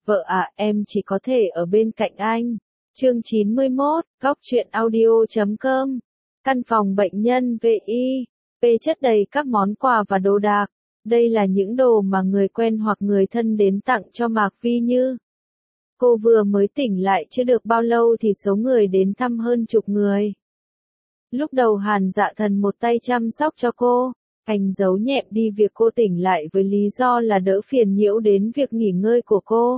Vợ à, em chỉ có thể ở bên cạnh anh. Chương 91, Góc truyện audio.com. Căn phòng bệnh nhân VI, P chất đầy các món quà và đồ đạc. Đây là những đồ mà người quen hoặc người thân đến tặng cho Mạc Vi Như. Cô vừa mới tỉnh lại chưa được bao lâu thì số người đến thăm hơn chục người. Lúc đầu Hàn Dạ Thần một tay chăm sóc cho cô, anh giấu nhẹm đi việc cô tỉnh lại với lý do là đỡ phiền nhiễu đến việc nghỉ ngơi của cô.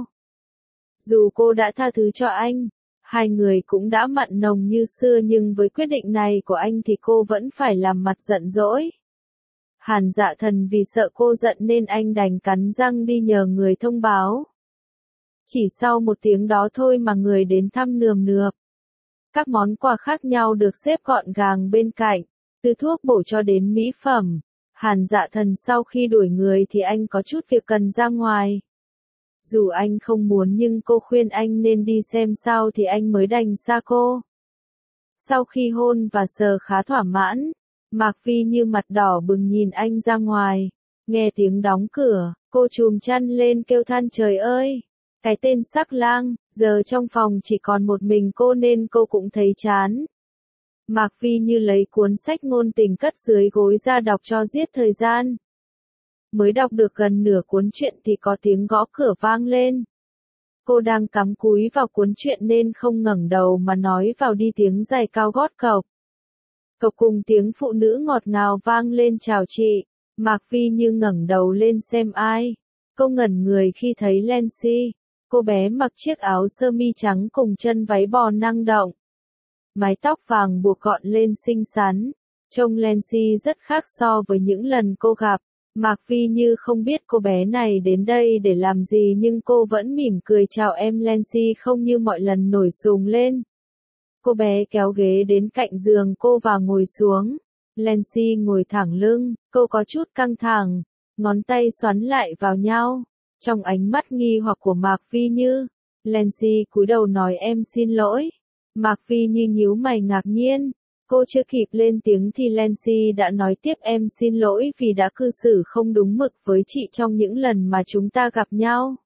Dù cô đã tha thứ cho anh, hai người cũng đã mặn nồng như xưa nhưng với quyết định này của anh thì cô vẫn phải làm mặt giận dỗi. Hàn Dạ Thần vì sợ cô giận nên anh đành cắn răng đi nhờ người thông báo. Chỉ sau một tiếng đó thôi mà người đến thăm nườm nượp. Các món quà khác nhau được xếp gọn gàng bên cạnh, từ thuốc bổ cho đến mỹ phẩm. Hàn Dạ Thần sau khi đuổi người thì anh có chút việc cần ra ngoài. Dù anh không muốn nhưng cô khuyên anh nên đi xem sao thì anh mới đành xa cô. Sau khi hôn và sờ khá thỏa mãn, Mạc Vi Như mặt đỏ bừng nhìn anh ra ngoài. Nghe tiếng đóng cửa, cô chùm chăn lên kêu than trời ơi. Cái tên sắc lang, giờ trong phòng chỉ còn một mình cô nên cô cũng thấy chán. Mạc Vi Như lấy cuốn sách ngôn tình cất dưới gối ra đọc cho giết thời gian. Mới đọc được gần nửa cuốn truyện thì có tiếng gõ cửa vang lên. Cô đang cắm cúi vào cuốn truyện nên không ngẩng đầu mà nói vào đi tiếng giày cao gót cộc. Cộc cùng tiếng phụ nữ ngọt ngào vang lên chào chị. Mạc Vi Như ngẩng đầu lên xem ai. Cô ngẩn người khi thấy Lancy. Cô bé mặc chiếc áo sơ mi trắng cùng chân váy bò năng động. Mái tóc vàng buộc gọn lên xinh xắn. Trông Lancy rất khác so với những lần cô gặp. Mạc Vi Như không biết cô bé này đến đây để làm gì nhưng cô vẫn mỉm cười chào em Lancy không như mọi lần nổi sùng lên. Cô bé kéo ghế đến cạnh giường cô và ngồi xuống. Lancy ngồi thẳng lưng, cô có chút căng thẳng, ngón tay xoắn lại vào nhau. Trong ánh mắt nghi hoặc của Mạc Vi Như, Lancy cúi đầu nói em xin lỗi. Mạc Vi Như nhíu mày ngạc nhiên. Cô chưa kịp lên tiếng thì Lancy đã nói tiếp em xin lỗi vì đã cư xử không đúng mực với chị trong những lần mà chúng ta gặp nhau.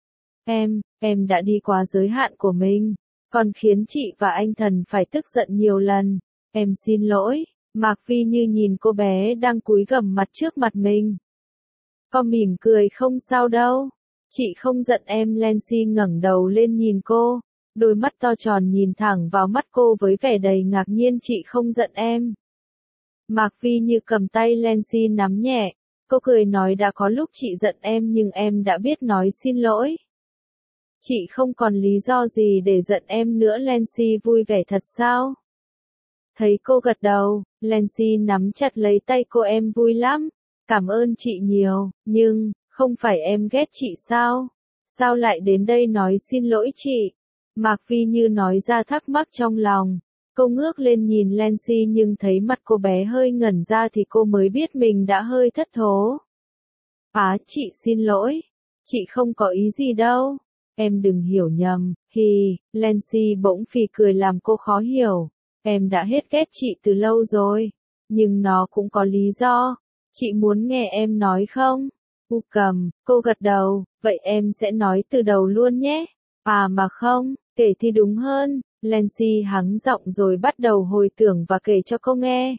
Em đã đi quá giới hạn của mình, còn khiến chị và anh Thần phải tức giận nhiều lần. Em xin lỗi. Mạc Vi Như nhìn cô bé đang cúi gằm mặt trước mặt mình. Cô mỉm cười không sao đâu. Chị không giận em. Lancy ngẩng đầu lên nhìn cô. Đôi mắt to tròn nhìn thẳng vào mắt cô với vẻ đầy ngạc nhiên chị không giận em. Mạc Vi Như cầm tay Lancy nắm nhẹ. Cô cười nói đã có lúc chị giận em nhưng em đã biết nói xin lỗi. Chị không còn lý do gì để giận em nữa. Lancy vui vẻ thật sao? Thấy cô gật đầu, Lancy nắm chặt lấy tay cô em vui lắm. Cảm ơn chị nhiều, nhưng, không phải em ghét chị sao? Sao lại đến đây nói xin lỗi chị? Mạc Vi Như nói ra thắc mắc trong lòng. Cô ngước lên nhìn Lancy nhưng thấy mặt cô bé hơi ngẩn ra thì cô mới biết mình đã hơi thất thố. Chị xin lỗi. Chị không có ý gì đâu. Em đừng hiểu nhầm. Lancy bỗng phì cười làm cô khó hiểu. Em đã hết ghét chị từ lâu rồi. Nhưng nó cũng có lý do. Chị muốn nghe em nói không? Cô gật đầu. Vậy em sẽ nói từ đầu luôn nhé. Mà không, kể thì đúng hơn. Lancy hắng giọng rồi bắt đầu hồi tưởng và kể cho cô nghe.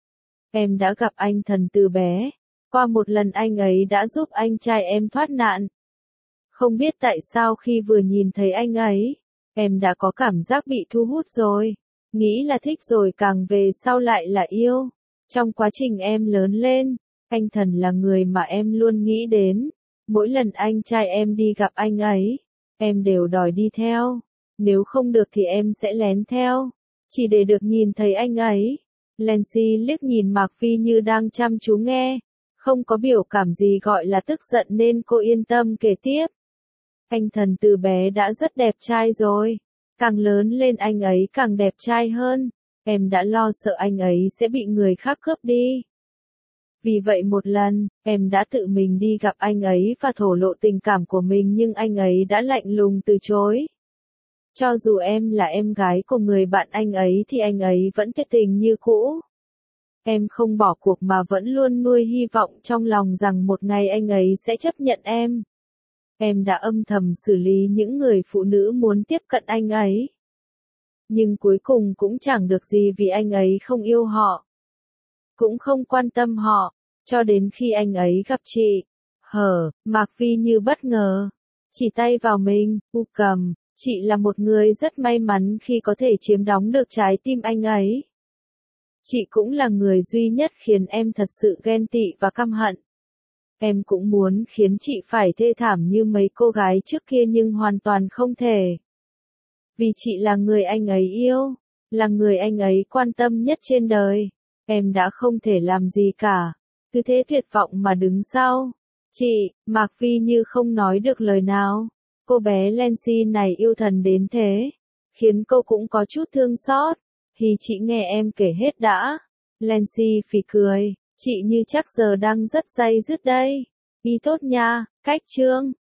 Em đã gặp anh Thần từ bé. Qua một lần anh ấy đã giúp anh trai em thoát nạn. Không biết tại sao khi vừa nhìn thấy anh ấy, em đã có cảm giác bị thu hút rồi. Nghĩ là thích rồi càng về sau lại là yêu. Trong quá trình em lớn lên, anh Thần là người mà em luôn nghĩ đến. Mỗi lần anh trai em đi gặp anh ấy, em đều đòi đi theo. Nếu không được thì em sẽ lén theo. Chỉ để được nhìn thấy anh ấy. Lancy liếc nhìn Mạc Vi Như đang chăm chú nghe. Không có biểu cảm gì gọi là tức giận nên cô yên tâm kể tiếp. Anh Thần từ bé đã rất đẹp trai rồi. Càng lớn lên anh ấy càng đẹp trai hơn. Em đã lo sợ anh ấy sẽ bị người khác cướp đi. Vì vậy một lần, em đã tự mình đi gặp anh ấy và thổ lộ tình cảm của mình nhưng anh ấy đã lạnh lùng từ chối. Cho dù em là em gái của người bạn anh ấy thì anh ấy vẫn tuyệt tình như cũ. Em không bỏ cuộc mà vẫn luôn nuôi hy vọng trong lòng rằng một ngày anh ấy sẽ chấp nhận em. Em đã âm thầm xử lý những người phụ nữ muốn tiếp cận anh ấy. Nhưng cuối cùng cũng chẳng được gì vì anh ấy không yêu họ. Cũng không quan tâm họ. Cho đến khi anh ấy gặp chị. Mạc Vi như bất ngờ. Chỉ tay vào mình, cầm. Chị là một người rất may mắn khi có thể chiếm đóng được trái tim anh ấy. Chị cũng là người duy nhất khiến em thật sự ghen tị và căm hận. Em cũng muốn khiến chị phải thê thảm như mấy cô gái trước kia nhưng hoàn toàn không thể. Vì chị là người anh ấy yêu, là người anh ấy quan tâm nhất trên đời. Em đã không thể làm gì cả. Cứ thế tuyệt vọng mà đứng sau. Chị, Mạc Vi như không nói được lời nào. Cô bé Lancy này yêu thần đến thế. Khiến cô cũng có chút thương xót. Thì chị nghe em kể hết đã. Lancy phì cười. Chị như chắc giờ đang rất day dứt đây. Ý tốt nha, cách chương.